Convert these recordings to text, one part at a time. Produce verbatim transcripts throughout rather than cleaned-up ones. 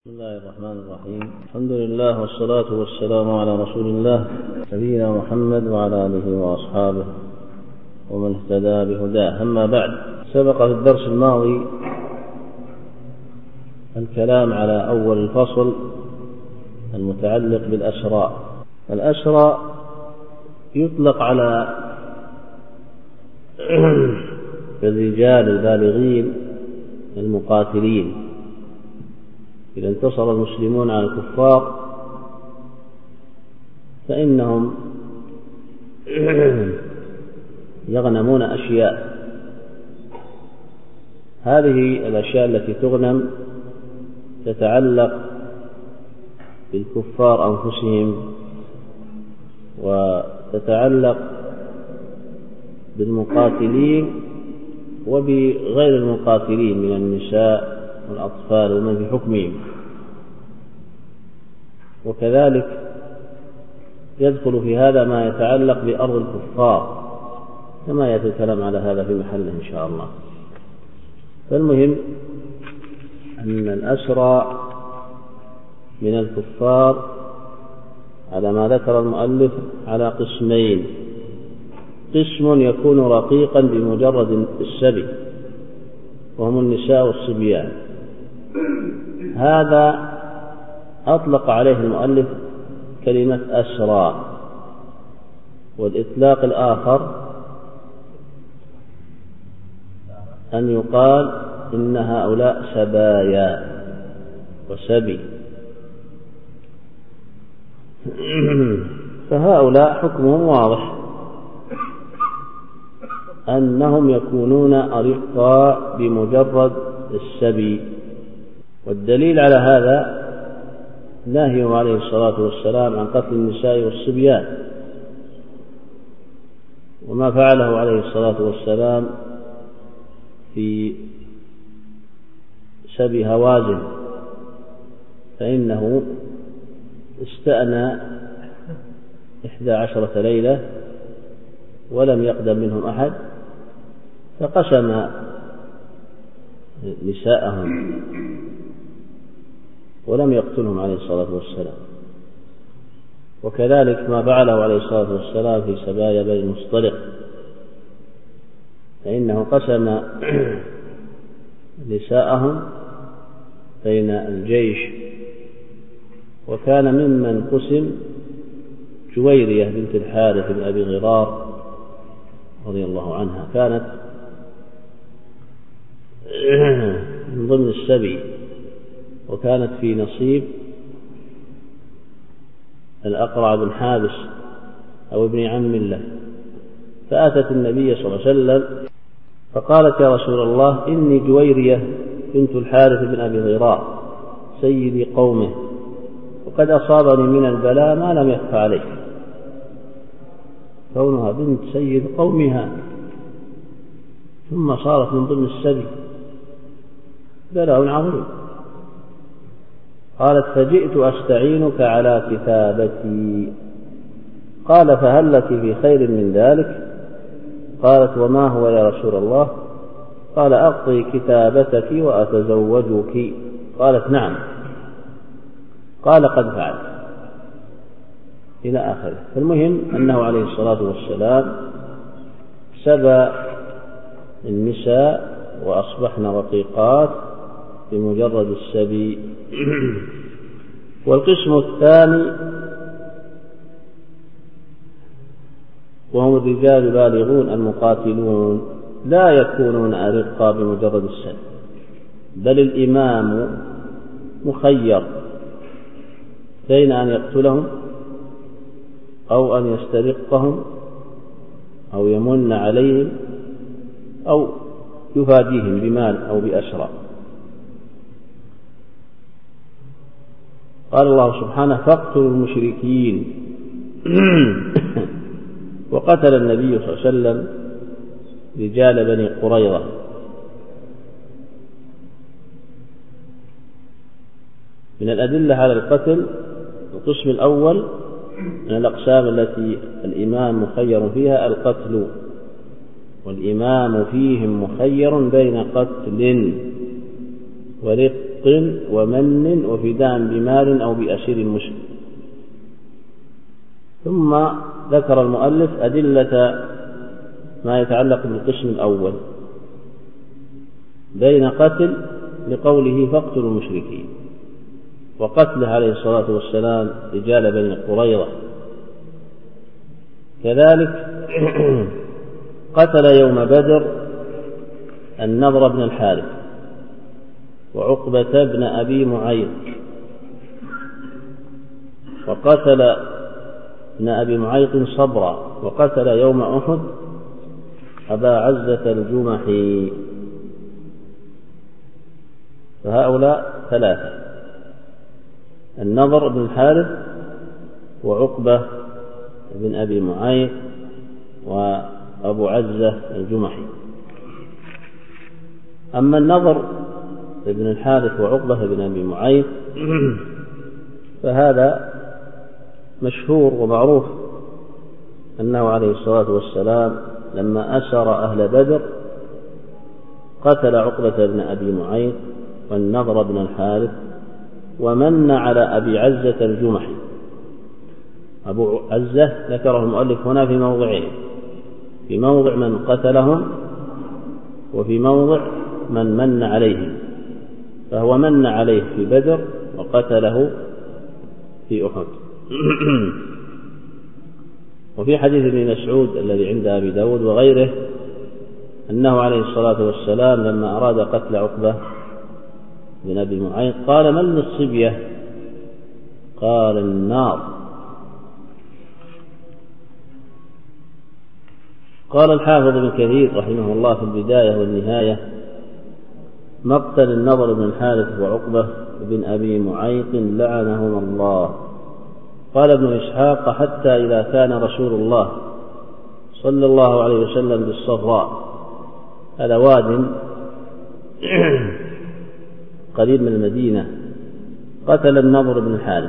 بسم الله الرحمن الرحيم. الحمد لله والصلاة والسلام على رسول الله نبينا محمد وعلى آله وأصحابه ومن اهتدى بهداه. أما بعد، سبق في الدرس الماضي الكلام على أول الفصل المتعلق بالأسرى. الأسرى يطلق على الرجال البالغين المقاتلين إذا انتصر المسلمون على الكفار فإنهم يغنمون أشياء. هذه الأشياء التي تغنم تتعلق بالكفار أنفسهم وتتعلق بالمقاتلين وبغير المقاتلين من النساء والأطفال ومن في حكمهم، وكذلك يدخل في هذا ما يتعلق بأرض الكفار كما يأتي الكلام على هذا في محله إن شاء الله. فالمهم أن الأسرى من الكفار على ما ذكر المؤلف على قسمين: قسم يكون رقيقا بمجرد السبي وهم النساء والصبيان، هذا أطلق عليه المؤلف كلمة أسرى. والإطلاق الآخر أن يقال إن هؤلاء سبايا وسبي، فهؤلاء حكمهم واضح أنهم يكونون أرقاء بمجرد السبي. والدليل على هذا نهيه عليه الصلاة والسلام عن قتل النساء والصبيان، وما فعله عليه الصلاة والسلام في سبي هوازن، فإنه استأنى إحدى عشرة ليلة ولم يقدم منهم أحد، فقسم نساءهم ولم يقتلهم عليه الصلاة والسلام. وكذلك ما فعله عليه الصلاة والسلام في سبايا بني المصطلق، فإنه قسم نساءهم بين الجيش، وكان ممن قسم جويرية بنت الحارث بن أبي غرار رضي الله عنها، كانت من ضمن السبي وكانت في نصيب الأقرع بن حابس أو ابن عم له، فأتت النبي صلى الله عليه وسلم فقالت: يا رسول الله، إني جويرية بنت الحارث بن أبي غرار سيدي قومه، وقد أصابني من البلاء ما لم يخف عليه. كونها بنت سيد قومها ثم صارت من ضمن السبي بلاء عظيم. قالت: فجئت أستعينك على كتابتي. قال: فهل لك في خير من ذلك؟ قالت: وما هو يا رسول الله؟ قال: أقضي كتابتك وأتزوجك. قالت: نعم. قال: قد فعلت، إلى آخره. فالمهم أنه عليه الصلاة والسلام سبى النساء وأصبحن رقيقات بمجرد السبي. والقسم الثاني وهم الرجال البالغون المقاتلون لا يكونون أرقا بمجرد السبي، بل الإمام مخير بين أن يقتلهم أو أن يسترقهم أو يمن عليهم أو يفاديهم بمال أو بأسرى. قال الله سبحانه: فاقتلوا المشركين. وقتل النبي صلى الله عليه وسلم رجال بني قريظة. من الأدلة على القتل القسم الأول من الأقسام التي الإمام مخير فيها القتل، والإمام فيهم مخير بين قتل ورق بعتق ومن وفداء بمال أو بأسير مسلم. ثم ذكر المؤلف أدلة ما يتعلق بالقسم الأول بين قتل لقوله فاقتلوا المشركين، وقتله عليه الصلاة والسلام رجال بني قريظة. كذلك قتل يوم بدر النضر بن الحارث وعقبة بن أبي معيط، وقتل ابن أبي معيط صبرا، وقتل يوم أحد أبا عزة الجمحي. فهؤلاء ثلاثة: النضر بن الحارث وعقبة بن أبي معيط وأبو عزة الجمحي. أما النضر بن الحارث وعقبة بن أبي معيط فهذا مشهور ومعروف أنه عليه الصلاة والسلام لما أسر أهل بدر قتل عقبة بن أبي معيط والنضر بن الحارث ومن على أبي عزة الجمحي. أبو عزة ذكره المؤلف هنا في موضعين: في موضع من قتلهم وفي موضع من من عليهم، فهو من عليه في بدر وقتله في أحد. وفي حديث ابن مسعود الذي عند أبي داود وغيره أنه عليه الصلاة والسلام لما أراد قتل عقبة بن أبي معيط قال: من للصبية؟ قال: النار. قال الحافظ ابن كثير رحمه الله في البداية والنهاية: مقتل النضر بن الحارث وعقبة بن أبي معيط لعنهما الله. قال ابن إسحاق: حتى إذا كان رسول الله صلى الله عليه وسلم بالصفراء، هذا واد قريب من المدينة، قتل النضر بن الحارث،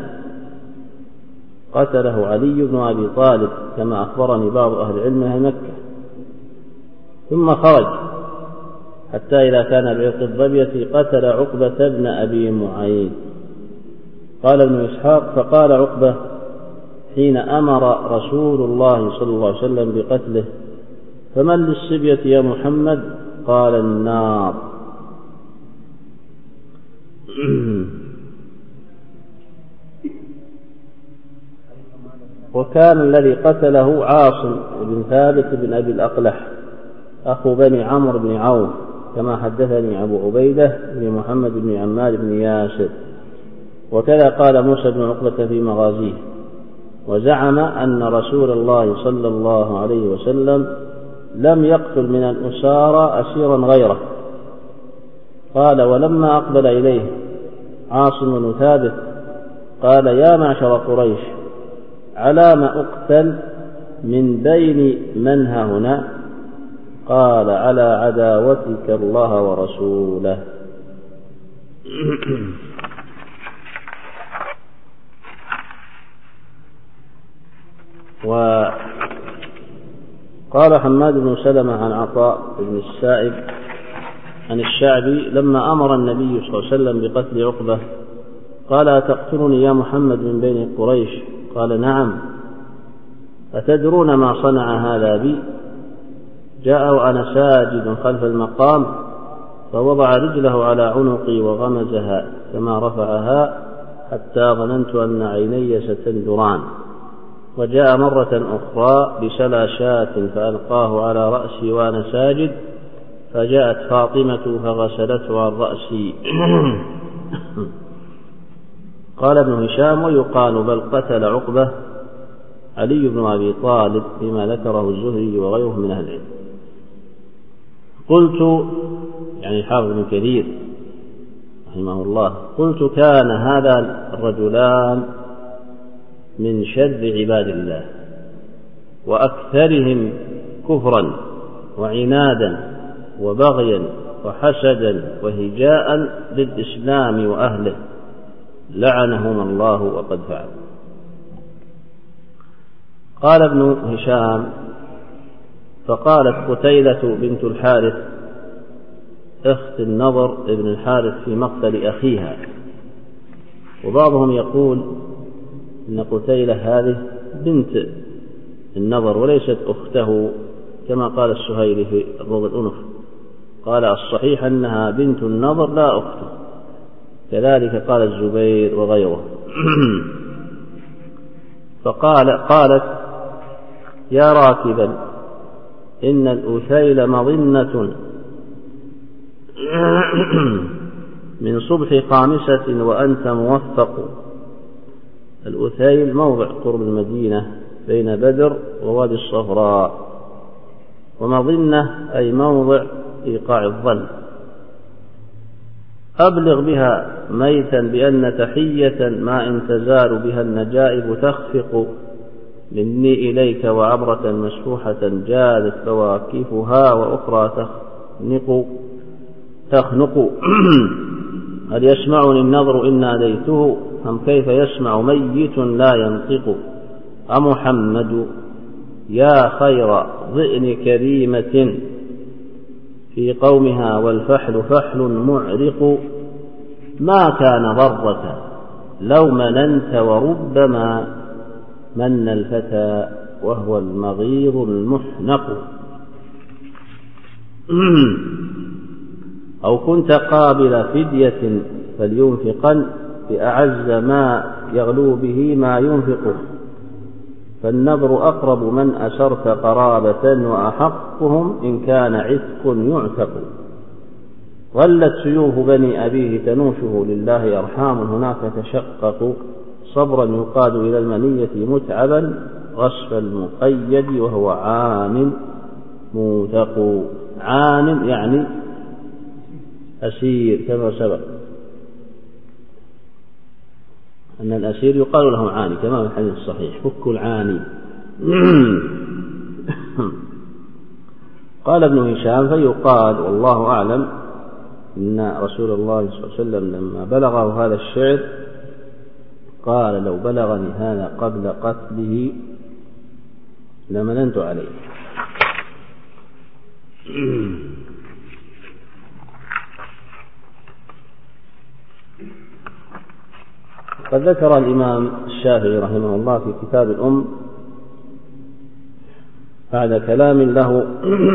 قتله علي بن أبي طالب كما أخبرني بعض أهل العلم أهل مكة. ثم خرج حتى إذا كان بعرق الظبية قتل عقبة بن أبي معيط. قال ابن إسحاق: فقال عقبة حين أمر رسول الله صلى الله عليه وسلم بقتله: فمن للصبية يا محمد؟ قال: النار. وكان الذي قتله عاصم بن ثابت بن أبي الأقلح أخو بني عمرو بن عوف، كما حدثني أبو عبيدة بن محمد بن عمار بن ياسر. وكذا قال موسى بن عقبة في مغازيه. وزعم أن رسول الله صلى الله عليه وسلم لم يقتل من الأسارى أسيرا غيره. قال: ولما أقبل إليه عاصم بن ثابت قال: يا معشر قريش، على ما أقتل من بين من ها هنا؟ قال: على عداوتك الله ورسوله. وقال حماد بن سلمة عن عطاء بن السائب عن الشعبي لما أمر النبي صلى الله عليه وسلم بقتل عقبة قال: أتقتلني يا محمد من بين قريش؟ قال: نعم. أتدرون ما صنع هذا بي؟ جاء وأنا ساجد خلف المقام فوضع رجله على عنقي وغمزها كما رفعها حتى ظننت أن عيني ستندران. وجاء مرة أخرى بسلى شاة فألقاه على رأسي وأنا ساجد، فجاءت فاطمة فغسلته عن رأسي. قال ابن هشام: ويقال بل قتل عقبة علي بن أبي طالب، فيما ذكره الزهري وغيره من أهل العلم. قلت، يعني حافظ بن كثير رحمه الله، قلت: كان هذا الرجلان من شر عباد الله وأكثرهم كفرا وعنادا وبغيا وحسدا وهجاء للإسلام وأهله، لعنهما الله وقد فعل. قال ابن هشام: فقالت قتيلة بنت الحارث أخت النضر ابن الحارث في مقتل أخيها. وبعضهم يقول إن قتيلة هذه بنت النضر وليست أخته كما قال السهيلي في روض الأنف، قال الصحيح أنها بنت النضر لا أخته، كذلك قال الزبير وغيره. فقال قالت يا راكبا إن الأثيل مظنة من صبح خامسة وأنت موفق. الأثيل موضع قرب المدينة بين بدر ووادي الصفراء، ومظنة أي موضع إيقاع الظن. أبلغ بها ميتا بأن تحية ما إن تزال بها النجائب تخفق مني إليك وعبرة مسفوحة جادت فواكفها وأخرى تخنق تخنق هل يسمعني النظر إن ناديته أم كيف يسمع ميت لا ينطق. أمحمد يا خير ضئن كريمة في قومها والفحل فحل معرق. ما كان ضرة لو مننت وربما من الفتى وهو المغيظ المحنق. أو كنت قابل فدية فلينفقن بأعز ما يغلو به ما ينفق. فالنظر أقرب من أسرت قرابة وأحقهم إن كان عتق يعتق. ظلت سيوف بني أبيه تنوشه لله أرحام هناك تشقق. صبرا يقاد إلى المنية متعبا غصف المقيد وهو عان موثق. عان يعني أسير كما سبق أن الأسير يقال له عاني كما في الحديث الصحيح فك العاني. قال ابن هشام فيقال والله أعلم إن رسول الله صلى الله عليه وسلم لما بلغه هذا الشعر قال لو بلغني هذا قبل قتله لمننت عليه. قد ذكر الإمام الشافعي رحمه الله في كتاب الأم بعد كلام له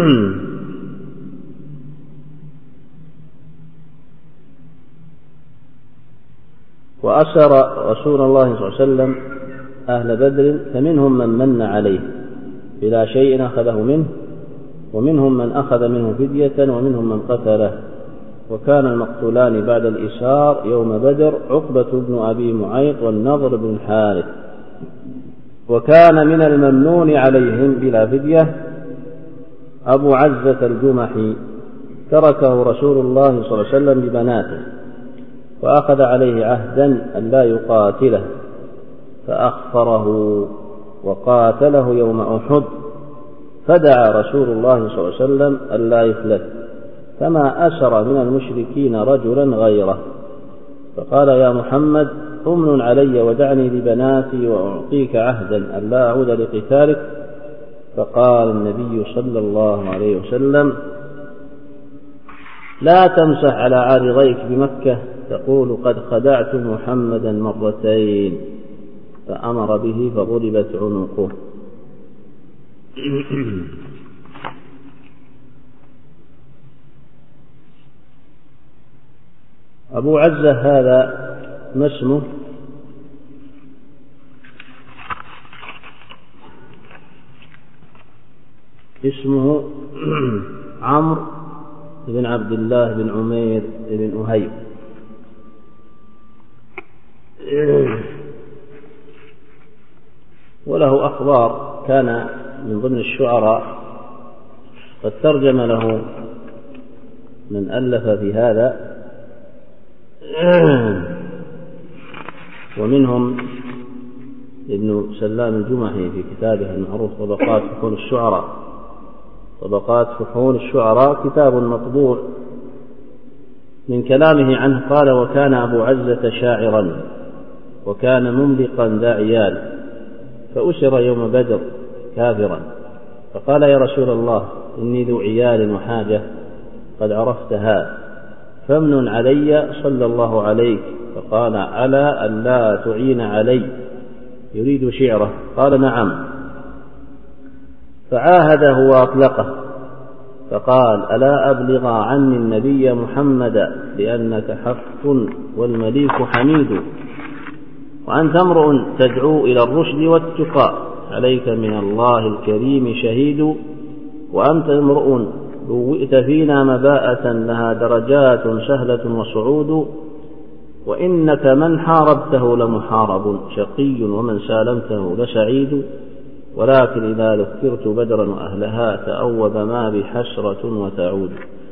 وأسر رسول الله صلى الله عليه وسلم أهل بدر فمنهم من من عليه بلا شيء أخذه منه ومنهم من أخذ منه فدية ومنهم من قتله. وكان المقتولان بعد الإسار يوم بدر عقبة بن أبي معيط والنضر بن الحارث. وكان من الممنون عليهم بلا فدية أبو عزة الجمحي تركه رسول الله صلى الله عليه وسلم ببناته وأخذ عليه عهدا أن لا يقاتله فأخفره وقاتله يوم أحد. فدعا رسول الله صلى الله عليه وسلم أن لا يفلت فما أسر من المشركين رجلا غيره فقال يا محمد أمن علي ودعني لبناتي وأعطيك عهدا أن لا أعود لقتالك. فقال النبي صلى الله عليه وسلم لا تمسح على عارضيك بمكة تقول قد خدعت محمدا مرتين. فأمر به فضربت عنقه. أبو عزة هذا ما اسمه؟ اسمه عمرو بن عبد الله بن عمير بن أهيب. وله أخبار كان من ضمن الشعراء قد ترجم له من ألف في هذا ومنهم ابن سلام الجمحي في كتابه المعروف طبقات فحول الشعراء. طبقات فحول الشعراء كتاب مطبوع من كلامه عنه قال وكان أبو عزة شاعرا وكان مملقا ذا عيال فأسر يوم بدر كافرا فقال يا رسول الله إني ذو عيال وحاجة قد عرفتها فامنن علي صلى الله عليك. فقال على أن لا تعين علي، يريد شعره. قال نعم. فعاهده وأطلقه، فقال ألا أبلغ عني النبي محمدا لأنك حق والمليك حميد، وأنت امرؤ تدعو إلى الرشد والتقى، عليك من الله الكريم شهيد، وأنت امرؤ بوئت فينا مباءة لها درجات سهلة وصعود، وإنك من حاربته لمحارب شقي ومن سالمته لسعيد، ولكن إذا ذكرت بدرا وأهلها تأوب ما بحسرة وتعود.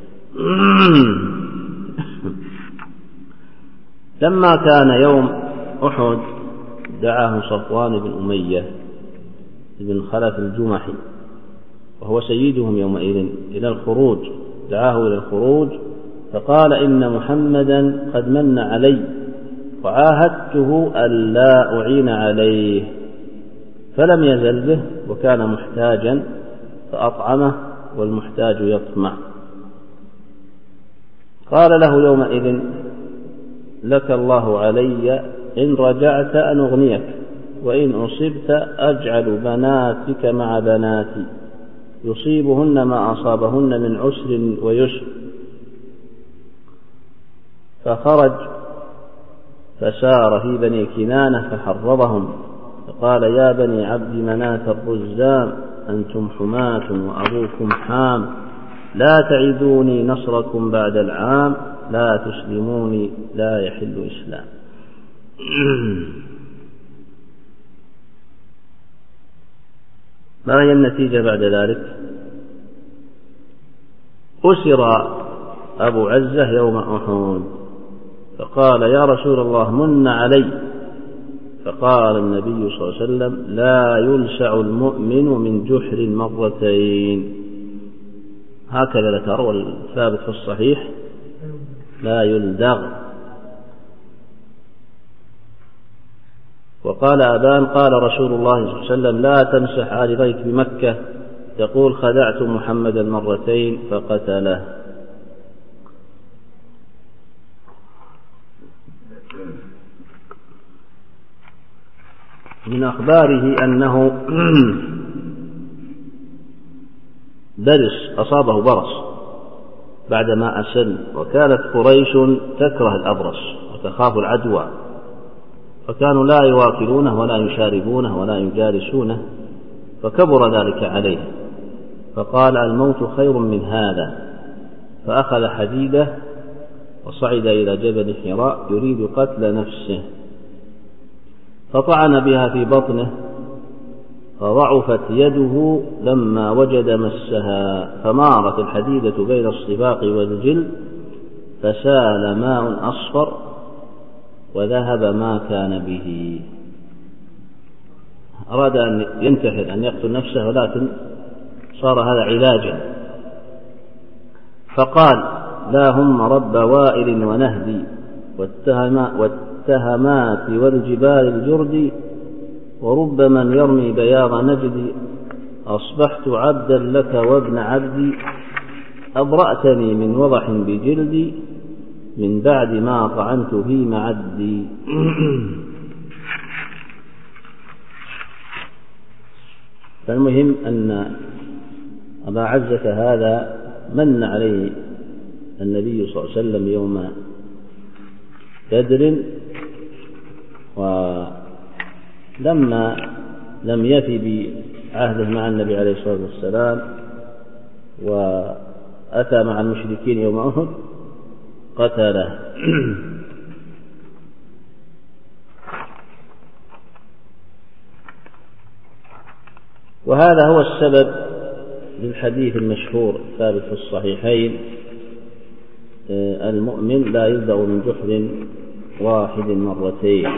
لما كان يوم أحد دعاه صفوان بن أمية بن خلف الجمحي وهو سيدهم يومئذ إلى الخروج، دعاه إلى الخروج فقال إن محمدا قد من علي وعاهدته ألا أعين عليه، فلم يزل به وكان محتاجا فأطعمه والمحتاج يطمع. قال له يومئذ لك الله علي إن رجعت أن أغنيك، وإن أصبت أجعل بناتك مع بناتي يصيبهن ما أصابهن من عسر ويسر. فخرج فسار في بني كنانة فحرضهم فقال يا بني عبد مناة الرزام أنتم حماة وأبوكم حام، لا تعدوني نصركم بعد العام، لا تسلموني لا يحل إسلام. ما هي النتيجة بعد ذلك؟ أسر أبو عزة يوم أحد فقال يا رسول الله من علي، فقال النبي صلى الله عليه وسلم لا يلسع المؤمن من جحر مرتين، هكذا ذكر والثابت في الصحيح لا يلدغ. وقال أبان قال رسول الله صلى الله عليه وسلم لا تمسح عارضيك بمكة تقول خدعت محمدا مرتين فقتله. من أخباره أنه برص أصابه برص بعدما أسن، وكانت قريش تكره الأبرص وتخاف العدوى، فكانوا لا يواكلونه ولا يشاربونه ولا يجالسونه، فكبر ذلك عليه فقال الموت خير من هذا، فأخذ حديده وصعد إلى جبل حراء يريد قتل نفسه، فطعن بها في بطنه فضعفت يده لما وجد مسها، فمارت الحديدة بين الصباق والجلد فسال ماء أصفر وذهب ما كان به. أراد أن ينتحر أن يقتل نفسه، ولكن صار هذا علاجا، فقال لا هم رب وائل ونهدي والتهمات والجبال الجرد، ورب من يرمي بياض نجدي، أصبحت عبدا لك وابن عبدي، أبرأتني من وضح بجلدي من بعد ما طعنت في معدي. فالمهم أن أبا عزة هذا من عليه النبي صلى الله عليه وسلم يوم بدر، ولما لم يفي بعهده مع النبي عليه الصلاة والسلام وأتى مع المشركين يوم أحد قتله. وهذا هو السبب للحديث المشهور الثابت في الصحيحين المؤمن لا يلدغ من جحر واحد مرتين.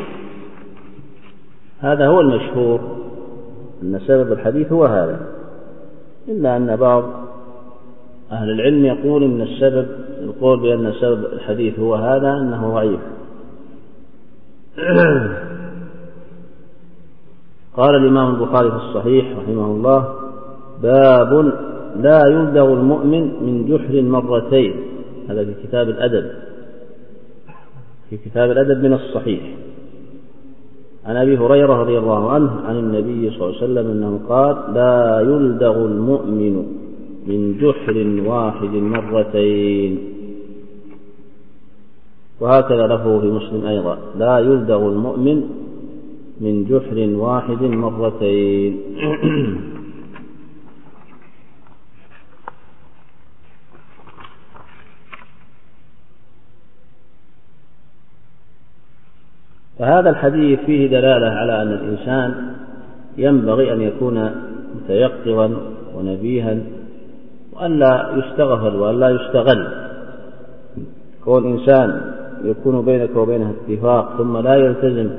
هذا هو المشهور أن سبب الحديث هو هذا، إلا أن بعض أهل العلم يقول إن السبب القول بأن سبب الحديث هو هذا أنه ضعيف. قال الإمام البخاري في الصحيح رحمه الله باب لا يلدغ المؤمن من جحر مرتين. هذا في كتاب الأدب، في كتاب الأدب من الصحيح عن أبي هريرة رضي الله عنه عن النبي صلى الله عليه وسلم أنه قال: لا يلدغ المؤمن من جحر واحد مرتين. وهكذا له في مسلم أيضا: لا يلدغ المؤمن من جحر واحد مرتين. فهذا الحديث فيه دلالة على أن الإنسان ينبغي أن يكون متيقظا ونبيها، وأن لا يستغفل وأن لا يستغل. كون إنسان يكون بينك وبينه اتفاق ثم لا يلتزم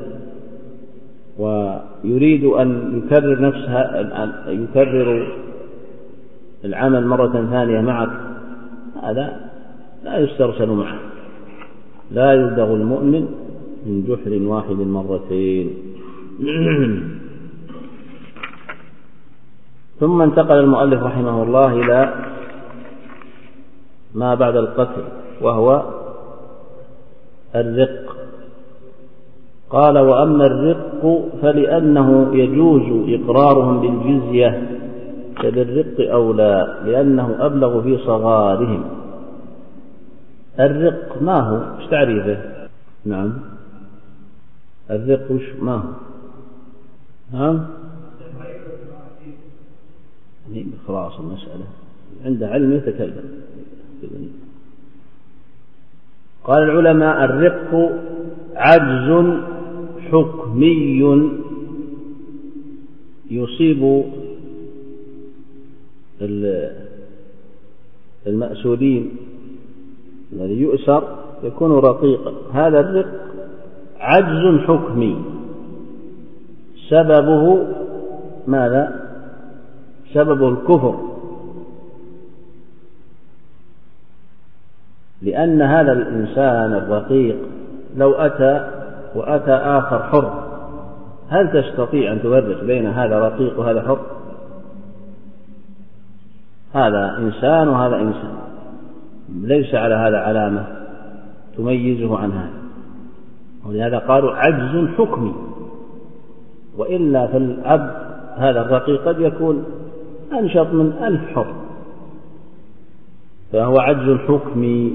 ويريد أن يكرر نفسها يكرر العمل مرة ثانية معك، هذا لا يسترسل معه. لا يلدغ المؤمن من جحر واحد مرتين. ثم انتقل المؤلف رحمه الله إلى ما بعد القتل، وهو الرق. قال: وأما الرق فلأنه يجوز إقرارهم بالجزية فبالرق أولى، لأنه أبلغ في صغارهم. الرق ما هو؟ ايش تعريفه؟ نعم، الرق وش ما هو؟ نعم، خلاص المسألة عنده علم يتكلم. قال العلماء: الرق عجز حكمي يصيب المأسورين، الذي يؤسر يكون رقيقا. هذا الرق عجز حكمي، سببه ماذا؟ سببه الكفر، لأن هذا الإنسان الرقيق لو أتى وأتى آخر حر، هل تستطيع أن تفرق بين هذا رقيق وهذا حر؟ هذا إنسان وهذا إنسان، ليس على هذا علامة تميزه عن هذا، ولهذا قالوا عجز حكمي. وإلا فالعبد هذا الرقيق قد يكون أنشط من ألف حر، فهو عجز حكمي.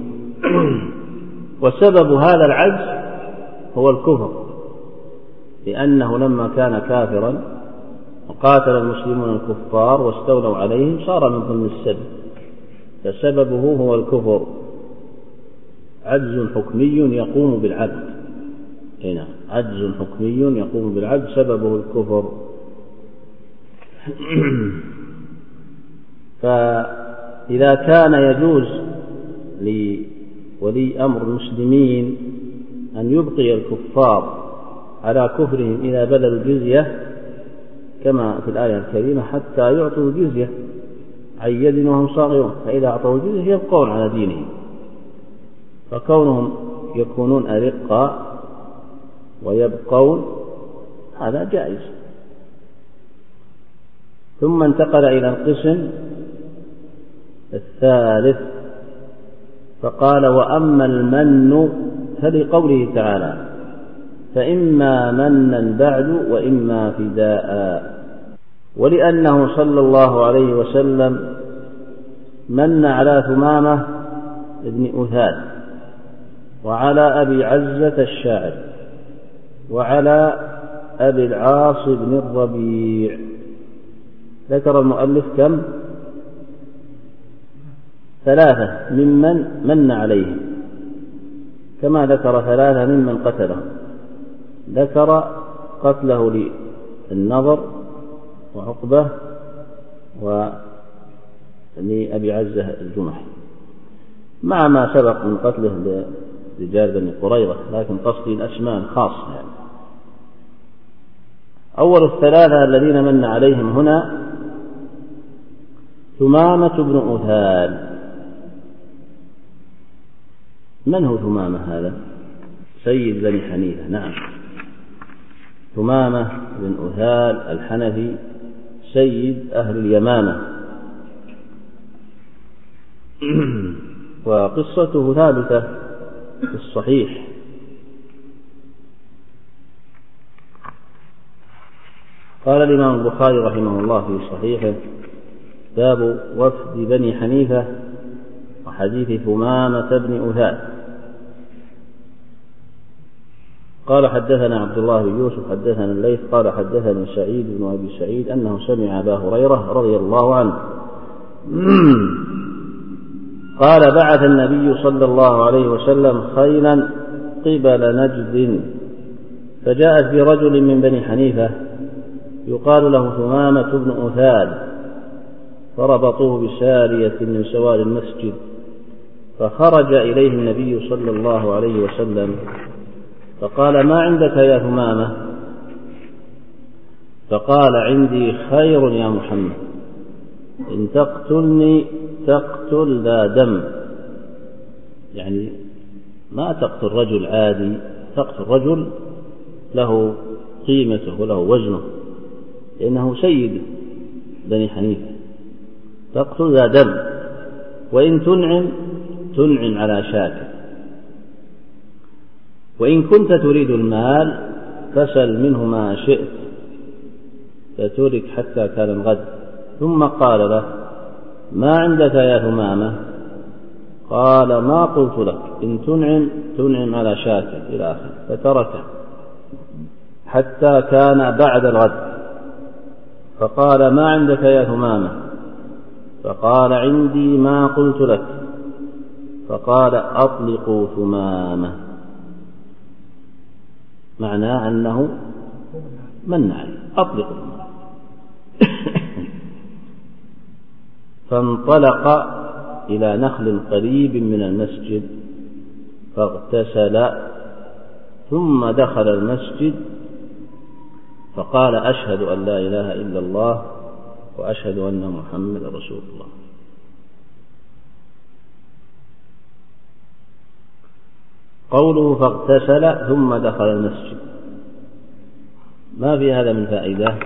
وسبب هذا العجز هو الكفر، لأنه لما كان كافرا وقاتل المسلمون الكفار واستولوا عليهم صار من ضمن السبب، فسببه هو الكفر. عجز حكمي يقوم بالعبد، هنا عجز حكمي يقوم بالعبد سببه الكفر. فإذا كان يجوز لولي أمر المسلمين أن يبقي الكفار على كفرهم إذا بلغوا الجزية كما في الآية الكريمة: حتى يعطوا الجزية عن يد وهم صاغرون، فإذا أعطوا الجزية يبقون على دينهم، فكونهم يكونون أرقا ويبقون هذا جائز. ثم انتقل إلى القسم الثالث فقال: وأما المن فلقوله تعالى: فإما منا بعد وإما فداء، ولأنه صلى الله عليه وسلم من على ثمامة ابن أثال وعلى أبي عزة الشاعر وعلى أبي العاص بن الربيع. ذكر المؤلف كم؟ ثلاثة ممن من عليهم، كما ذكر ثلاثة ممن قتلهم. ذكر قتله للنضر وعقبة ولأبي عزة الجمحي، مع ما سبق من قتله لرجال بني قريظة، لكن قصدي الأسماء الخاصة. يعني أول الثلاثة الذين من عليهم هنا ثمامة بن أثال. من هو ثمامة هذا؟ سيد بني حنيفة. نعم، ثمامة بن أثال الحنفي سيد أهل اليمامة، وقصته ثابتة في الصحيح. قال الإمام البخاري رحمه الله في صحيحه: باب وفد بني حنيفة وحديث ثمامة بن أثال. قال: حدثنا عبد الله بن يوسف حدثنا الليث قال: حدثني سعيد بن أبي سعيد أنه سمع أبا هريرة رضي الله عنه قال: بعث النبي صلى الله عليه وسلم خيلا قبل نجد، فجاءت برجل من بني حنيفة يقال له ثمامة بن أثال، فربطوه بسارية من سوار المسجد، فخرج إليه النبي صلى الله عليه وسلم فقال: ما عندك يا ثمامة؟ فقال: عندي خير يا محمد، إن تقتلني تقتل ذا دم، يعني ما تقتل رجل عادي، تقتل رجل له قيمته وله وزنه، لأنه سيد بني حنيفة، تقتل ذا دم، وإن تنعم تنعم على شاك، وإن كنت تريد المال فسل منه ما شئت، فترك حتى كان الغد. ثم قال له: ما عندك يا ثمامة؟ قال: ما قلت لك، إن تنعم تنعم على شاك إلى آخره، فتركه حتى كان بعد الغد. فقال: ما عندك يا ثمامة؟ فقال: عندي ما قلت لك. فقال: أطلقوا ثمامة، معناه أنه من عليه، أطلقوا ثمامة. فانطلق إلى نخل قريب من المسجد فاغتسل، ثم دخل المسجد فقال: أشهد أن لا إله إلا الله وأشهد أن محمدا رسول الله. قوله فاغتسل ثم دخل المسجد، ما في هذا من فائدة؟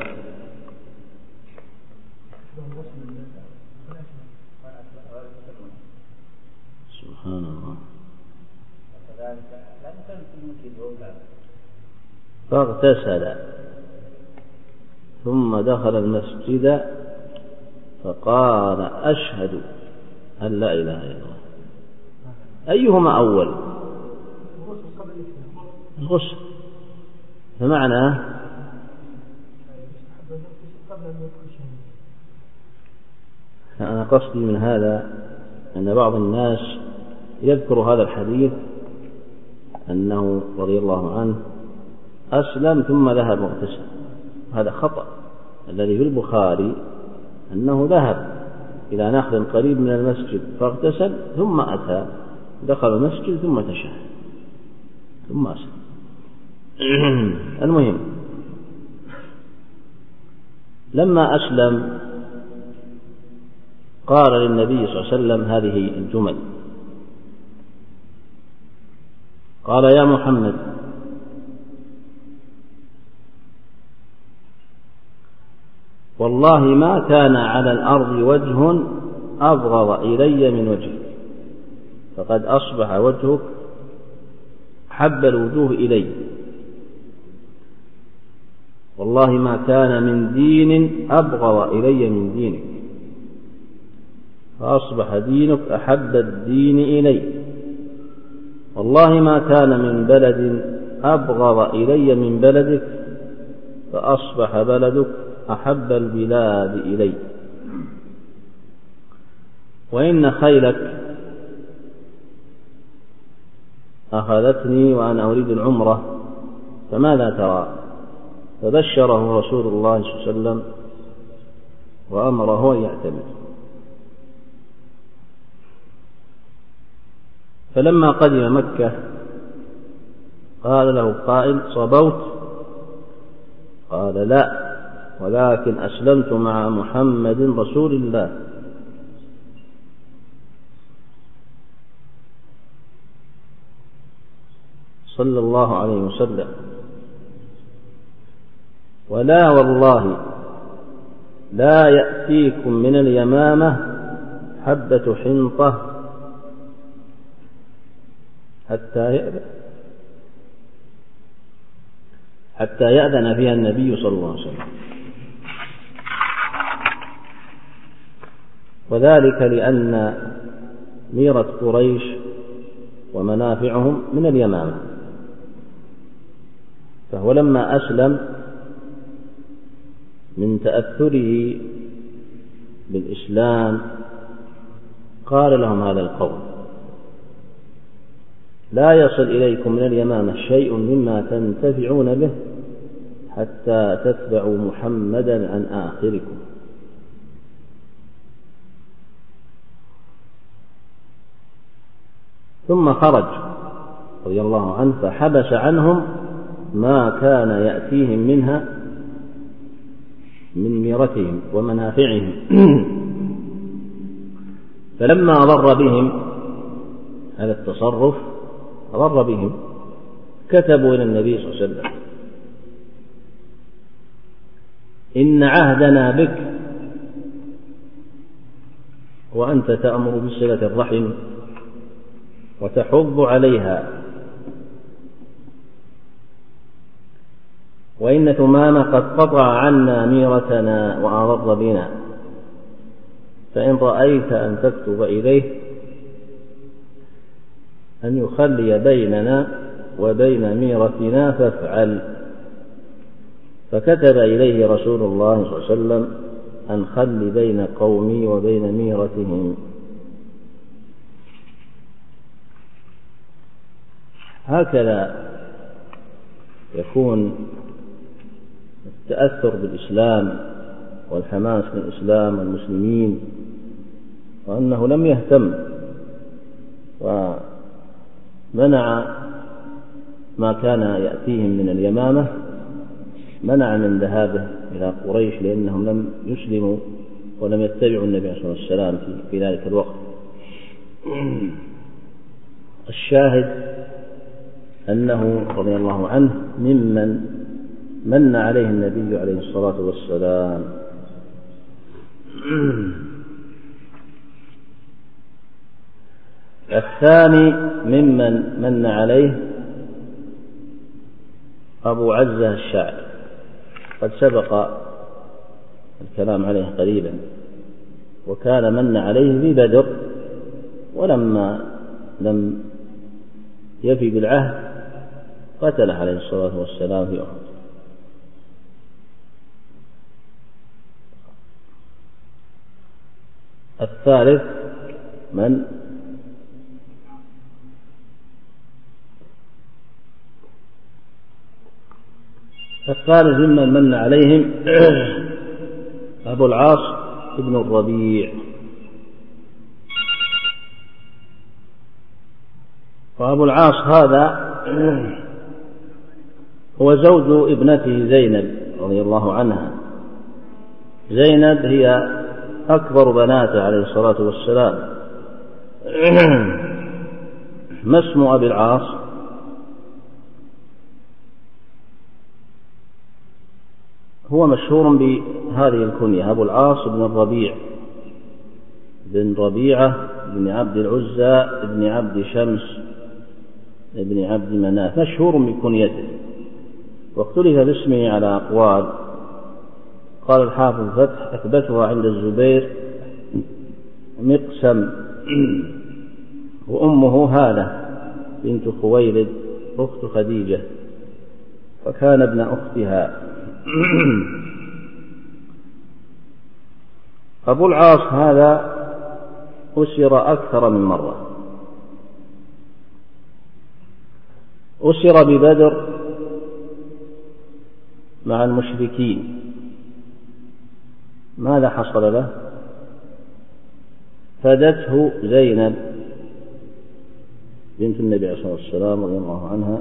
سبحان الله. فاغتسل ثم دخل المسجد فقال: أشهد أن لا إله إلا الله. أيهما أول؟ الغسل. فمعناه أنا قصدي من هذا أن بعض الناس يذكر هذا الحديث أنه رضي الله عنه أسلم ثم ذهب واغتسل، هذا خطأ. الذي في البخاري أنه ذهب إلى نخل قريب من المسجد فاغتسل ثم أتى دخل المسجد ثم تشهد ثم أسلم. المهم، لما أسلم قال للنبي صلى الله عليه وسلم هذه الجمل، قال: يا محمد، والله ما كان على الأرض وجه أبغض إلي من وجهك، فقد أصبح وجهك حب الوجوه إلي، والله ما كان من دين أبغض إلي من دينك، فأصبح دينك أحب الدين إلي، والله ما كان من بلد أبغض إلي من بلدك، فأصبح بلدك أحب البلاد إلي، وإن خيلك أخذتني وأنا أريد العمرة، فماذا ترى؟ فبشره رسول الله صلى الله عليه وسلم وأمره أن يعتمر. فلما قدم مكة قال له قائل: صبوت؟ قال: لا، ولكن أسلمت مع محمد رسول الله. صلى الله عليه وسلم. ولا والله لا يأتيكم من اليمامة حبة حنطة حتى حتى يأذن فيها النبي صلى الله عليه وسلم، وذلك لأن ميرة قريش ومنافعهم من اليمامة، فهو لما أسلم من تأثره بالإسلام قال لهم هذا القول: لا يصل إليكم من اليمامة شيء مما تنتفعون به حتى تتبعوا محمدا عن آخركم. ثم خرج رضي الله عنه فحبس عنهم ما كان يأتيهم منها من ميرتهم ومنافعهم. فلما أضر بهم هذا التصرف أضر بهم كتبوا إلى النبي صلى الله عليه وسلم: إن عهدنا بك وأنت تأمر بصلة الرحم وتحض عليها، وإن ثمام قد قطع عنا ميرتنا وأضر بنا، فإن رأيت أن تكتب إليه أن يخلي بيننا وبين ميرتنا فافعل. فكتب إليه رسول الله صلى الله عليه وسلم: أن خل بين قومي وبين ميرتهم. هكذا يكون التأثر بالإسلام والحماس بالإسلام والمسلمين، وأنه لم يهتم ومنع ما كان يأتيهم من اليمامة، منع من ذهابه إلى قريش لأنهم لم يسلموا ولم يتبعوا النبي صلى الله عليه وسلم في ذلك الوقت. الشاهد أنه رضي الله عنه ممن من عليه النبي عليه الصلاة والسلام. الثاني ممن من عليه أبو عزة الشاعر، قد سبق الكلام عليه قريبا، وكان من عليه في بدر، ولما لم يفي بالعهد قتله عليه الصلاة والسلام في أحد. الثالث من الثالث ممن من عليهم أبو العاص ابن الربيع، وأبو العاص هذا هو زوج ابنته زينب رضي الله عنها. زينب هي أكبر بناته عليه الصلاة والسلام. ما اسم أبي العاص؟ هو مشهور بهذه الكنية: أبو العاص بن الربيع بن ربيعة بن عبد العزى بن عبد شمس بن عبد مناف، مشهور بكنيته. واختلف باسمه على أقوال. قال الحافظ الفتح: أثبتها عند الزبير مقسم، وأمه هالة بنت خويلد أخت خديجة، فكان ابن أختها. أبو العاص هذا أسر أكثر من مرة. أسر ببدر مع المشركين. ماذا حصل له؟ فدته زينب بنت النبي عليه الصلاة والسلام رضي الله عنها،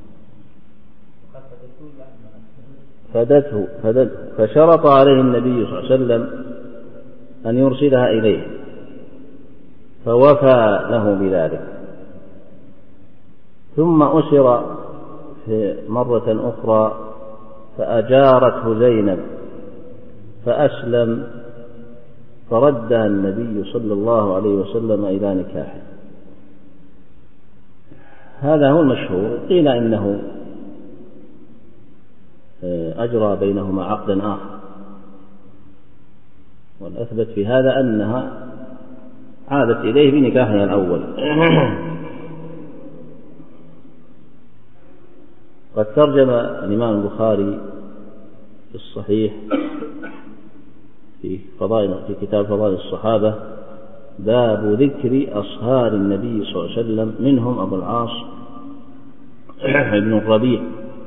فدته فدته فشرط عليه النبي صلى الله عليه وسلم أن يرسلها إليه، فوفى له بذلك. ثم أسر في مرة أخرى فأجارته زينب فأسلم، فردها النبي صلى الله عليه وسلم إلى نكاحه. هذا هو المشهور. قيل إنه أجرى بينهما عقدا آخر، والأثبت في هذا أنها عادت إليه بنكاحها الأول. قد ترجم الإمام البخاري في الصحيح في فضائل في كتاب فضائل الصحابة باب ذكر أصهار النبي صلى الله عليه وسلم، منهم أبو العاص ابن الربيع.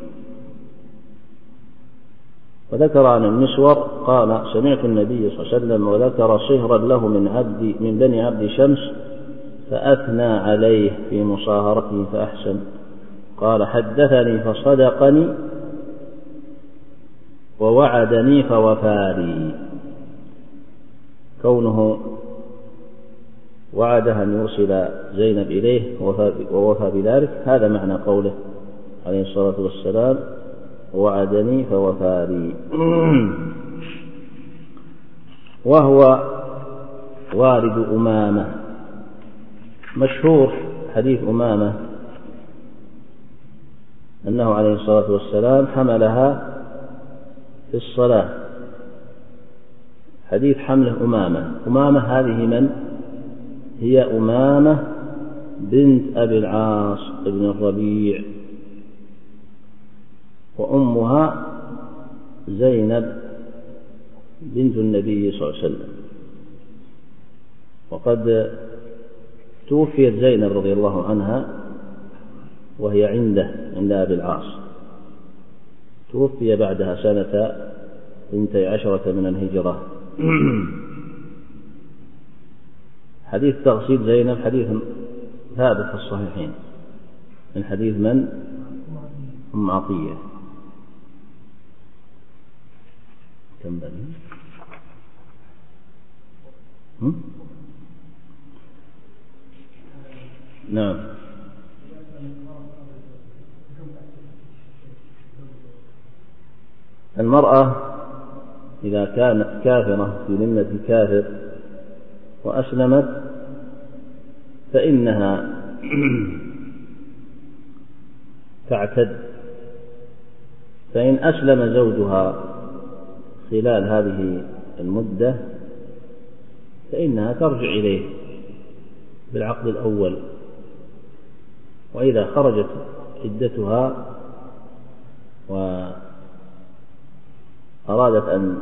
وذكر عن المسور قال: سمعت النبي صلى الله عليه وسلم وذكر صهرا له من عبد من بني عبد شمس فأثنى عليه في مصاهرته فأحسن. قال: حدثني فصدقني ووعدني فوفى. كونه وعده أن يرسل زينب إليه ووفى بذلك، هذا معنى قوله عليه الصلاة والسلام: وعدني فوفى لي. وهو والد أمامة. مشهور حديث أمامة أنه عليه الصلاة والسلام حملها في الصلاة. حديث حمله أمامة. أمامة هذه من؟ هي أمامة بنت أبي العاص ابن الربيع، وأمها زينب بنت النبي صلى الله عليه وسلم. وقد توفيت زينب رضي الله عنها وهي عنده عند أبي العاص، توفي بعدها سنة اثنتي عشرة من الهجرة. حديث تغسيل زينب حديث ثابت في الصحيحين من حديث من؟ أم عطية. كم بني؟ نعم. المرأة إذا كانت كافرة في ذمة كافر وأسلمت فإنها تعتد، فإن أسلم زوجها خلال هذه المدة فإنها ترجع إليه بالعقد الأول. وإذا خرجت عدتها وأرادت أن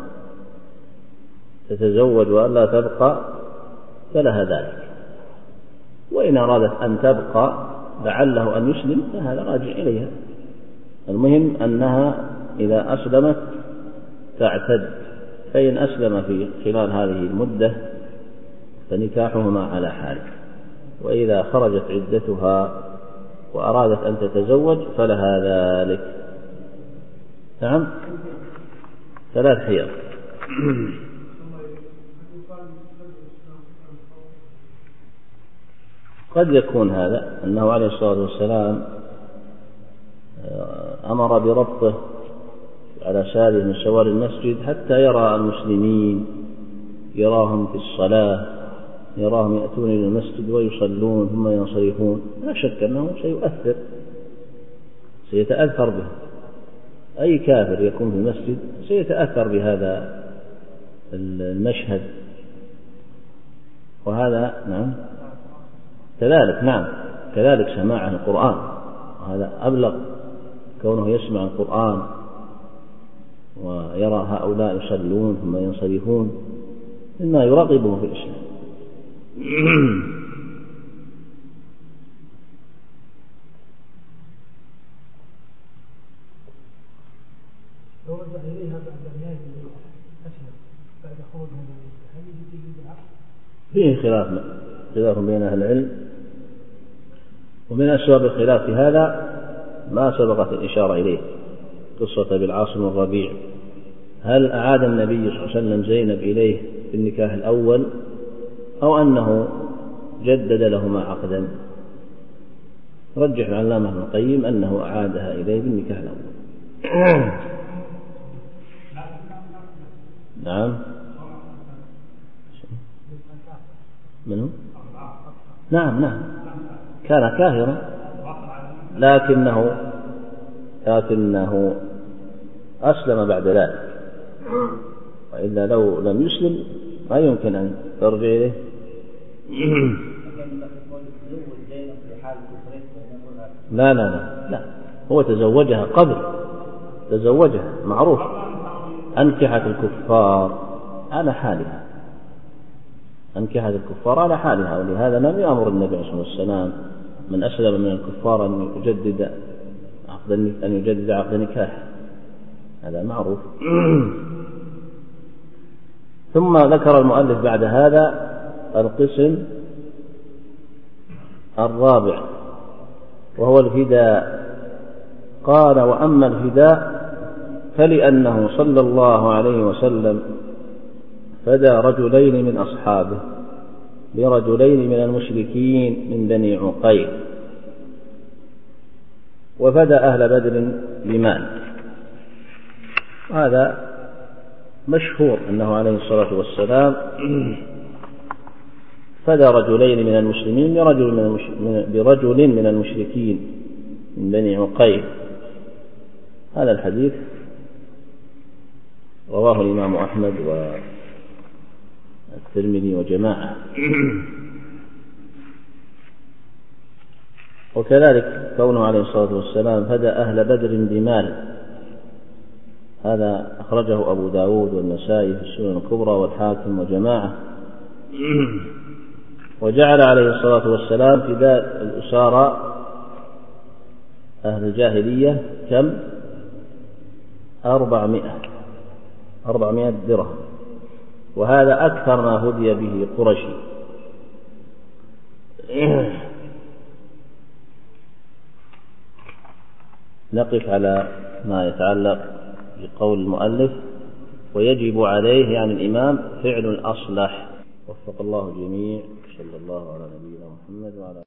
تتزوج وألا تبقى فلها ذلك، وإن أرادت أن تبقى لعله أن يسلم فهذا راجع إليها. المهم أنها إذا أسلمت تعتد، فإن أسلم في خلال هذه المدة فنكاحهما على حاله، وإذا خرجت عدتها وأرادت أن تتزوج فلها ذلك. نعم، ثلاث حيض. قد يكون هذا أنه عليه الصلاة والسلام أمر بربطه على شارع من شوارع المسجد حتى يرى المسلمين، يراهم في الصلاة، يراهم يأتون إلى المسجد ويصلون ثم ينصرفون. لا شك أنه سيؤثر، سيتأثر به. أي كافر يكون في المسجد سيتأثر بهذا المشهد. وهذا نعم كذلك، نعم كذلك سماع القرآن، وهذا أبلغ، كونه يسمع القرآن ويرى هؤلاء يصلون ثم ينصرفون مما يرغبه في الإسلام. فيه خلاف خلاف بين أهل العلم، ومن أسباب الخلاف في هذا ما سبقت الإشارة إليه، قصة بالعاص بن الربيع. هل أعاد النبي صلى الله عليه وسلم زينب إليه في النكاح الأول أو أنه جدد لهما عقدا؟ رجح العلامة ابن القيم أنه أعادها إليه بالنكاح الأول. نعم. منه؟ نعم نعم كان كافرا. لكنه لكنه أسلم بعد ذلك، وإلا لو لم يسلم ما يمكن أن ترجع إليه. لا لا لا لا هو تزوجها قبل، تزوجها معروف، أنكحت الكفار على حالها، أنكحت الكفار على حالها، ولهذا لم يأمر النبي صلى الله عليه وسلم من أسلم من الكفار أن يجدد عقد أن يجدد عقد نكاح، هذا معروف. ثم ذكر المؤلف بعد هذا القسم الرابع وهو الفداء. قال: وأما الفداء فلأنه صلى الله عليه وسلم فدى رجلين من أصحابه برجلين من المشركين من بني عقيل، وفدى أهل بدر بمال. هذا مشهور أنه عليه الصلاة والسلام فدى رجلين من المسلمين برجل من, المش... برجل من المشركين من بني عقيل. هذا الحديث رواه الإمام أحمد والترمذي وجماعة. وكذلك كونه عليه الصلاة والسلام فدى أهل بدر بمال، هذا أخرجه أبو داود والنسائي في السنن الكبرى والحاكم وجماعة. وجعل عليه الصلاة والسلام فداء الأسارى أهل الجاهلية كم؟ أربعمائة أربعمائة درهم، وهذا أكثر ما هدي به قرشي. نقف على ما يتعلق بقول المؤلف: ويجب عليه يعني الإمام فعل الأصلح. وفق الله الجميع. صلى الله على نبينا محمد وعلى